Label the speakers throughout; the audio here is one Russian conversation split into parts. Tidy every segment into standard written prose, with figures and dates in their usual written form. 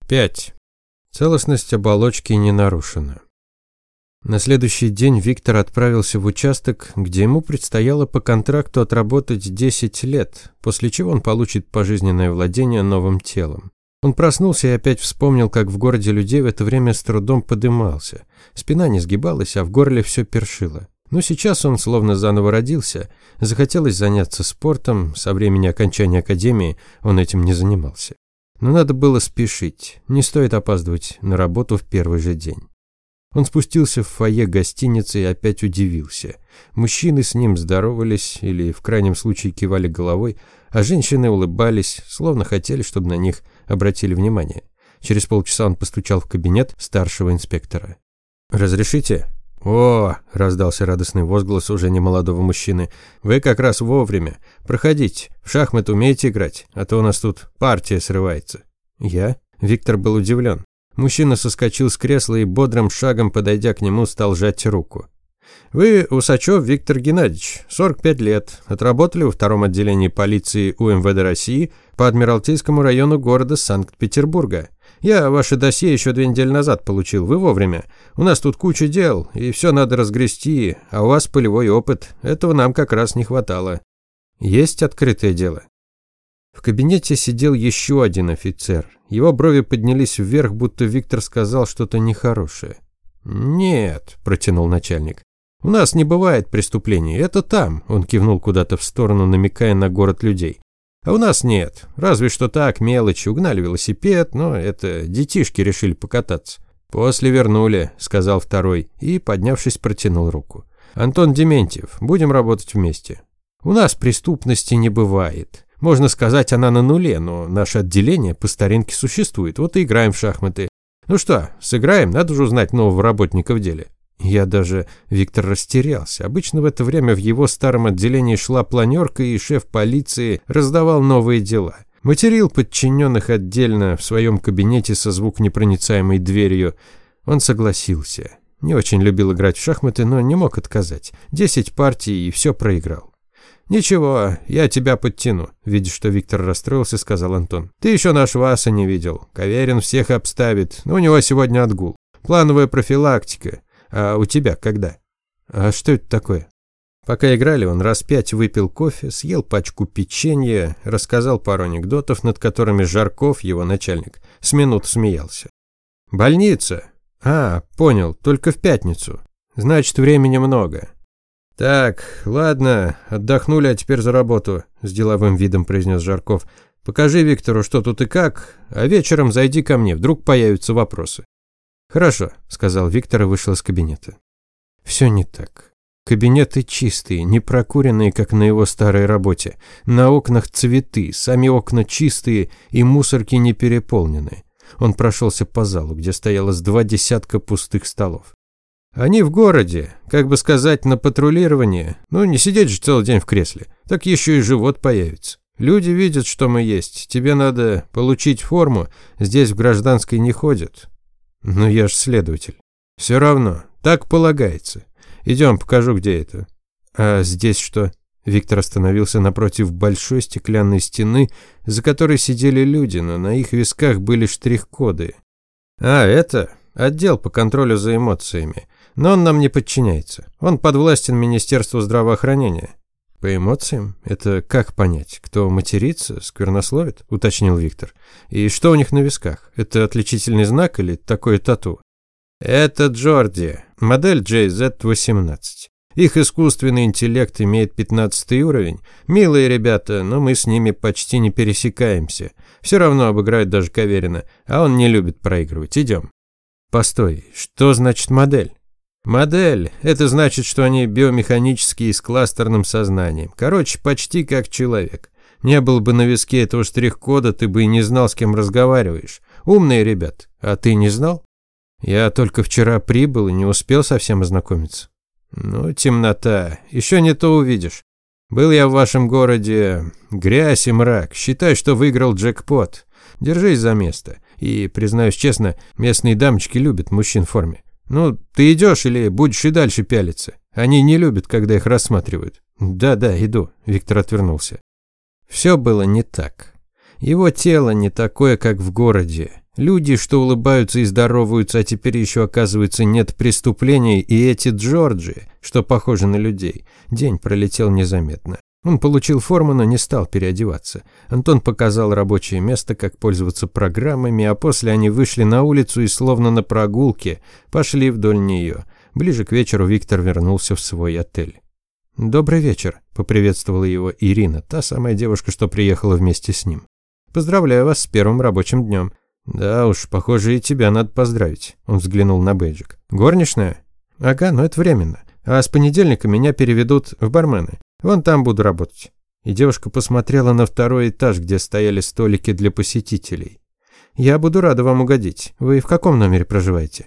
Speaker 1: 5. Целостность оболочки не нарушена. На следующий день Виктор отправился в участок, где ему предстояло по контракту отработать 10 лет, после чего он получит пожизненное владение новым телом. Он проснулся и опять вспомнил, как в городе людей в это время с трудом подымался. Спина не сгибалась, а в горле все першило. Но сейчас он словно заново родился. Захотелось заняться спортом, со времени окончания академии он этим не занимался. Но надо было спешить, не стоит опаздывать на работу в первый же день. Он спустился в фойе гостиницы и опять удивился. Мужчины с ним здоровались или в крайнем случае кивали головой, а женщины улыбались, словно хотели, чтобы на них обратили внимание. Через полчаса он постучал в кабинет старшего инспектора. «Разрешите?» «О!» – раздался радостный возглас уже немолодого мужчины. «Вы как раз вовремя. Проходите. В шахматы умеете играть? А то у нас тут партия срывается». «Я?» Виктор был удивлен. Мужчина соскочил с кресла и бодрым шагом, подойдя к нему, стал жать руку. «Вы Усачев Виктор Геннадьевич, 45 лет. Отработали во втором отделении полиции УМВД России по Адмиралтейскому району города Санкт-Петербурга. Я ваше досье еще 2 недели назад получил, вы вовремя. У нас тут куча дел, и все надо разгрести, а у вас полевой опыт. Этого нам как раз не хватало». «Есть открытое дело?» В кабинете сидел еще один офицер. Его брови поднялись вверх, будто Виктор сказал что-то нехорошее. «Нет», – протянул начальник. «У нас не бывает преступлений, это там», – он кивнул куда-то в сторону, намекая на город людей. «А у нас нет, разве что так, мелочи, угнали велосипед, но это детишки решили покататься». «После вернули», – сказал второй и, поднявшись, протянул руку. «Антон Дементьев, будем работать вместе». «У нас преступности не бывает. Можно сказать, она на нуле, но наше отделение по старинке существует, вот и играем в шахматы. Ну что, сыграем, надо же узнать нового работника в деле». Виктор растерялся. Обычно в это время в его старом отделении шла планерка, и шеф полиции раздавал новые дела. Материл подчиненных отдельно в своем кабинете со звуконепроницаемой дверью. Он согласился. Не очень любил играть в шахматы, но не мог отказать. 10 партий и все проиграл. «Ничего, я тебя подтяну», – видя, что Виктор расстроился, сказал Антон. «Ты еще нашего аса не видел. Каверин всех обставит, но у него сегодня отгул. Плановая профилактика. А у тебя когда?» «А что это такое?» Пока играли, он раз 5 выпил кофе, съел пачку печенья, рассказал пару анекдотов, над которыми Жарков, его начальник, с минут смеялся. «Больница? А, понял, только в пятницу. Значит, времени много». «Так, ладно, отдохнули, а теперь за работу», – с деловым видом произнес Жарков. «Покажи Виктору, что тут и как, а вечером зайди ко мне, вдруг появятся вопросы». «Хорошо», – сказал Виктор и вышел из кабинета. Все не так. Кабинеты чистые, не прокуренные, как на его старой работе. На окнах цветы, сами окна чистые и мусорки не переполнены. Он прошелся по залу, где стояло с 20 пустых столов. Они в городе, как бы сказать, на патрулировании. Ну, не сидеть же целый день в кресле, так еще и живот появится. Люди видят, что мы есть. Тебе надо получить форму, здесь в гражданской не ходят. Ну, я ж следователь. Все равно, так полагается. Идем, покажу, где это. А здесь что? Виктор остановился напротив большой стеклянной стены, за которой сидели люди, но на их висках были штрих-коды. А, это отдел по контролю за эмоциями. Но он нам не подчиняется. Он подвластен Министерству здравоохранения. По эмоциям? Это как понять? Кто матерится, сквернословит? Уточнил Виктор. И что у них на висках? Это отличительный знак или такое тату? Это Джорди, модель JZ-18. Их искусственный интеллект имеет 15 уровень. Милые ребята, но мы с ними почти не пересекаемся. Все равно обыграют даже Каверина, а он не любит проигрывать. Идем. Постой, что значит модель? Модель – это значит, что они биомеханические с кластерным сознанием. Короче, почти как человек. Не было бы на виске этого штрих-кода, ты бы и не знал, с кем разговариваешь. Умные ребята. А ты не знал? Я только вчера прибыл и не успел совсем ознакомиться. Ну, темнота. Еще не то увидишь. Был я в вашем городе. Грязь и мрак. Считай, что выиграл джекпот. Держись за место. И, признаюсь честно, местные дамочки любят мужчин в форме. Ну, ты идешь или будешь и дальше пялиться? Они не любят, когда их рассматривают. Да, иду. Виктор отвернулся. Все было не так. Его тело не такое, как в городе. Люди, что улыбаются и здороваются, а теперь еще, оказывается, нет преступлений, и эти Джорджи, что похожи на людей. День пролетел незаметно. Он получил форму, но не стал переодеваться. Антон показал рабочее место, как пользоваться программами, а после они вышли на улицу и, словно на прогулке, пошли вдоль нее. Ближе к вечеру Виктор вернулся в свой отель. «Добрый вечер», – поприветствовала его Ирина, та самая девушка, что приехала вместе с ним. «Поздравляю вас с первым рабочим днем». «Да уж, похоже, и тебя надо поздравить», – он взглянул на бейджик. «Горничная?» «Ага, но это временно. А с понедельника меня переведут в бармены. Вон там буду работать». И девушка посмотрела на второй этаж, где стояли столики для посетителей. «Я буду рада вам угодить. Вы в каком номере проживаете?»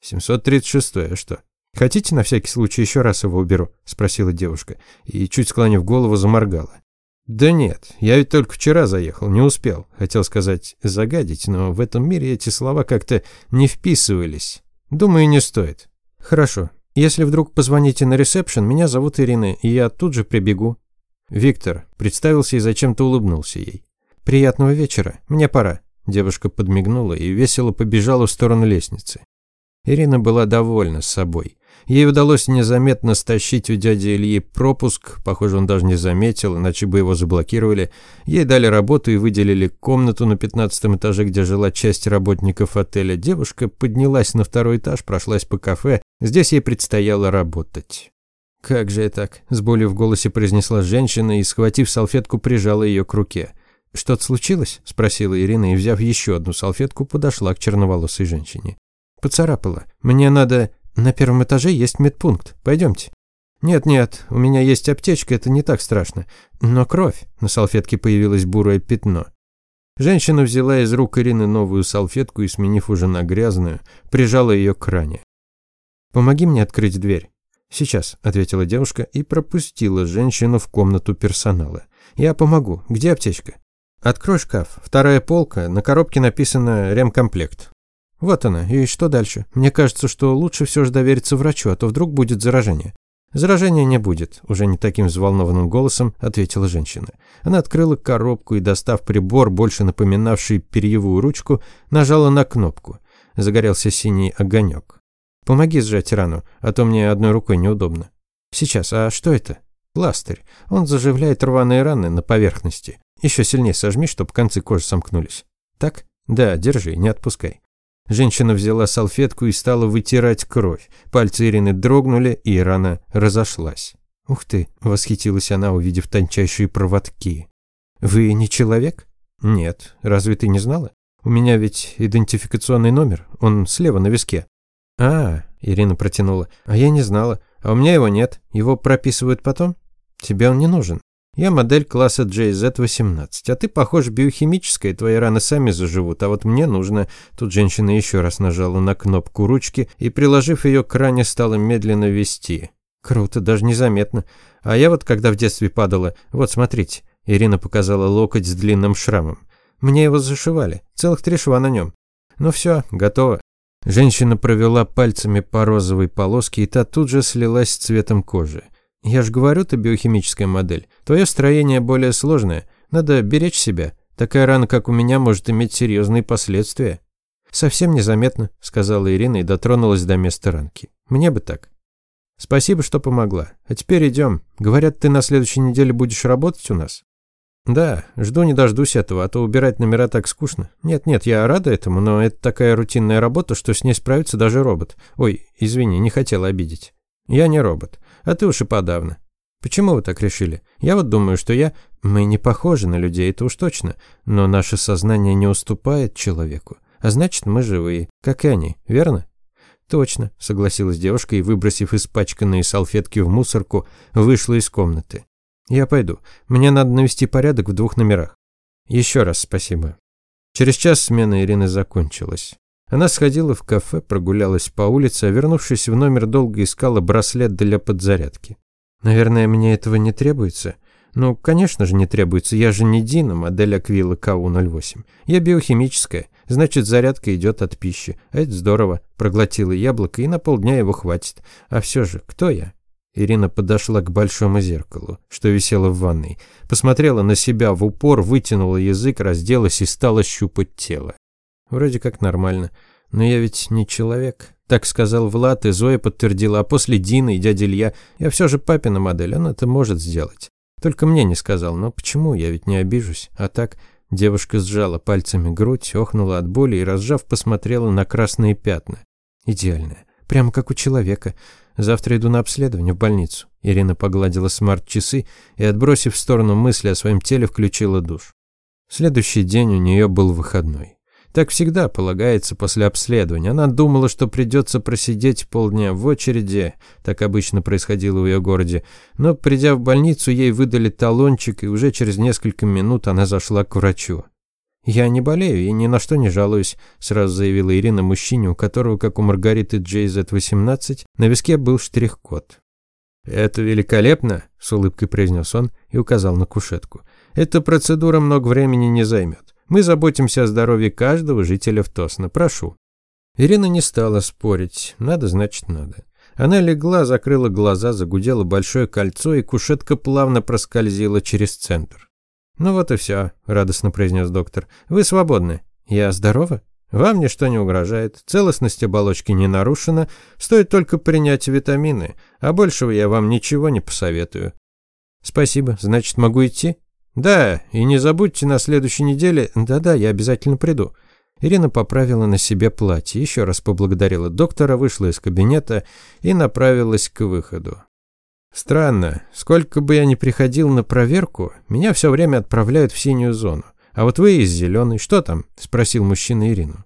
Speaker 1: 736-й, а что? «Хотите, на всякий случай, еще раз его уберу?» – спросила девушка, и, чуть склонив голову, заморгала. «Да нет, я ведь только вчера заехал, не успел. Хотел сказать загадить, но в этом мире эти слова как-то не вписывались. Думаю, не стоит». «Хорошо. Если вдруг позвоните на ресепшн, меня зовут Ирина, и я тут же прибегу». Виктор представился и зачем-то улыбнулся ей. «Приятного вечера. Мне пора». Девушка подмигнула и весело побежала в сторону лестницы. Ирина была довольна собой. Ей удалось незаметно стащить у дяди Ильи пропуск, похоже, он даже не заметил, иначе бы его заблокировали. Ей дали работу и выделили комнату на 15-м этаже, где жила часть работников отеля. Девушка поднялась на второй этаж, прошлась по кафе, здесь ей предстояло работать. «Как же я так?» – с болью в голосе произнесла женщина и, схватив салфетку, прижала ее к руке. «Что-то случилось?» – спросила Ирина и, взяв еще одну салфетку, подошла к черноволосой женщине. «Поцарапала. Мне надо... На первом этаже есть медпункт. Пойдемте». «Нет, у меня есть аптечка, это не так страшно. Но кровь». На салфетке появилось бурое пятно. Женщина взяла из рук Ирины новую салфетку и, сменив уже на грязную, прижала ее к ране. «Помоги мне открыть дверь». «Сейчас», – ответила девушка и пропустила женщину в комнату персонала. «Я помогу. Где аптечка?» «Открой шкаф. Вторая полка. На коробке написано «Ремкомплект». «Вот она. И что дальше? Мне кажется, что лучше все же довериться врачу, а то вдруг будет заражение». «Заражения не будет», – уже не таким взволнованным голосом ответила женщина. Она открыла коробку и, достав прибор, больше напоминавший перьевую ручку, нажала на кнопку. Загорелся синий огонек. «Помоги сжать рану, а то мне одной рукой неудобно». «Сейчас. А что это?» «Пластырь. Он заживляет рваные раны на поверхности. Еще сильнее сожми, чтобы концы кожи сомкнулись». «Так?» «Да, держи, не отпускай». Женщина взяла салфетку и стала вытирать кровь. Пальцы Ирины дрогнули, и рана разошлась. «Ух ты!» – восхитилась она, увидев тончайшие проводки. «Вы не человек?» «Нет. Разве ты не знала? У меня ведь идентификационный номер. Он слева на виске». Ирина протянула. «А я не знала. А у меня его нет. Его прописывают потом? Тебе он не нужен. Я модель класса JZ-18, а ты, похож, биохимическая, твои раны сами заживут, а вот мне нужно...» Тут женщина еще раз нажала на кнопку ручки и, приложив ее к ране, стала медленно вести. «Круто, даже незаметно. А я вот, когда в детстве падала, вот смотрите», Ирина показала локоть с длинным шрамом. «Мне его зашивали, целых 3 шва на нем. Ну все, готово». Женщина провела пальцами по розовой полоске, и та тут же слилась с цветом кожи. «Я же говорю, ты биохимическая модель. Твое строение более сложное. Надо беречь себя. Такая рана, как у меня, может иметь серьезные последствия». «Совсем незаметно», – сказала Ирина и дотронулась до места ранки. «Мне бы так». «Спасибо, что помогла. А теперь идем. Говорят, ты на следующей неделе будешь работать у нас?» «Да, жду не дождусь этого, а то убирать номера так скучно. Нет, я рада этому, но это такая рутинная работа, что с ней справится даже робот. Ой, извини, не хотела обидеть». «Я не робот. А ты уж и подавно». «Почему вы так решили? Я вот думаю, что Мы не похожи на людей, это уж точно. Но наше сознание не уступает человеку. А значит, мы живые, как и они, верно?» «Точно», — согласилась девушка и, выбросив испачканные салфетки в мусорку, вышла из комнаты. «Я пойду. Мне надо навести порядок в 2 номерах». «Еще раз спасибо». Через час смена Ирины закончилась. Она сходила в кафе, прогулялась по улице, а вернувшись в номер, долго искала браслет для подзарядки. «Наверное, мне этого не требуется?» «Ну, конечно же не требуется, я же не Дина, модель Аквила КУ-08. Я биохимическая, значит, зарядка идет от пищи. А это здорово, проглотила яблоко, и на полдня его хватит. А все же, кто я?» Ирина подошла к большому зеркалу, что висело в ванной, посмотрела на себя в упор, вытянула язык, разделась и стала щупать тело. Вроде как нормально, но я ведь не человек. Так сказал Влад, и Зоя подтвердила, а после Дина и дядя Илья. Я все же папина модель, он это может сделать. Только мне не сказал, но почему, я ведь не обижусь. А так, девушка сжала пальцами грудь, охнула от боли и, разжав, посмотрела на красные пятна. Идеальная, прямо как у человека. Завтра иду на обследование в больницу. Ирина погладила смарт-часы и, отбросив в сторону мысли о своем теле, включила душ. Следующий день у нее был выходной. Так всегда полагается после обследования. Она думала, что придется просидеть полдня в очереди, так обычно происходило в ее городе, но, придя в больницу, ей выдали талончик, и уже через несколько минут она зашла к врачу. «Я не болею и ни на что не жалуюсь», – сразу заявила Ирина мужчине, у которого, как у Маргариты JZ-18, на виске был штрих-код. «Это великолепно», – с улыбкой произнес он и указал на кушетку. «Эта процедура много времени не займет. Мы заботимся о здоровье каждого жителя Втосна. Прошу». Ирина не стала спорить. Надо, значит, надо. Она легла, закрыла глаза, загудело большое кольцо, и кушетка плавно проскользила через центр. «Ну вот и все», – радостно произнес доктор. «Вы свободны». «Я здорова?» «Вам ничто не угрожает. Целостность оболочки не нарушена. Стоит только принять витамины. А большего я вам ничего не посоветую». «Спасибо. Значит, могу идти?» «Да, и не забудьте на следующей неделе...» «Да-да, я обязательно приду». Ирина поправила на себе платье, еще раз поблагодарила доктора, вышла из кабинета и направилась к выходу. «Странно. Сколько бы я ни приходил на проверку, меня все время отправляют в синюю зону. А вот вы из зеленой. Что там?» – спросил мужчина Ирину.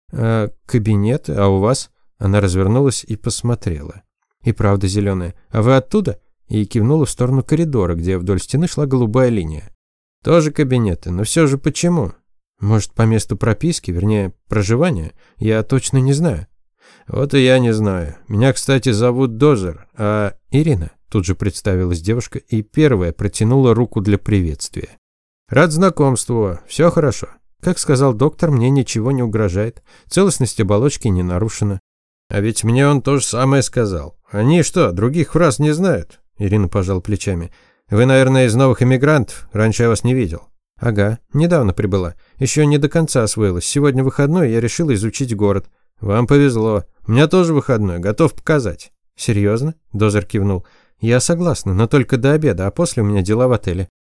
Speaker 1: «Кабинет, а у вас?» Она развернулась и посмотрела. «И правда зеленая. А вы оттуда?» И кивнула в сторону коридора, где вдоль стены шла голубая линия. «Тоже кабинеты, но все же почему? Может, по месту прописки, вернее, проживания? Я точно не знаю». «Вот и я не знаю. Меня, кстати, зовут Дозер, а Ирина», тут же представилась девушка и первая протянула руку для приветствия. «Рад знакомству. Все хорошо. Как сказал доктор, мне ничего не угрожает. Целостность оболочки не нарушена». «А ведь мне он то же самое сказал. Они что, других фраз не знают?» Ирина пожала плечами. «Вы, наверное, из новых эмигрантов. Раньше я вас не видел». «Ага, недавно прибыла. Еще не до конца освоилась. Сегодня выходной, я решила изучить город». «Вам повезло. У меня тоже выходной. Готов показать». «Серьезно?» – Дозер кивнул. «Я согласна, но только до обеда, а после у меня дела в отеле».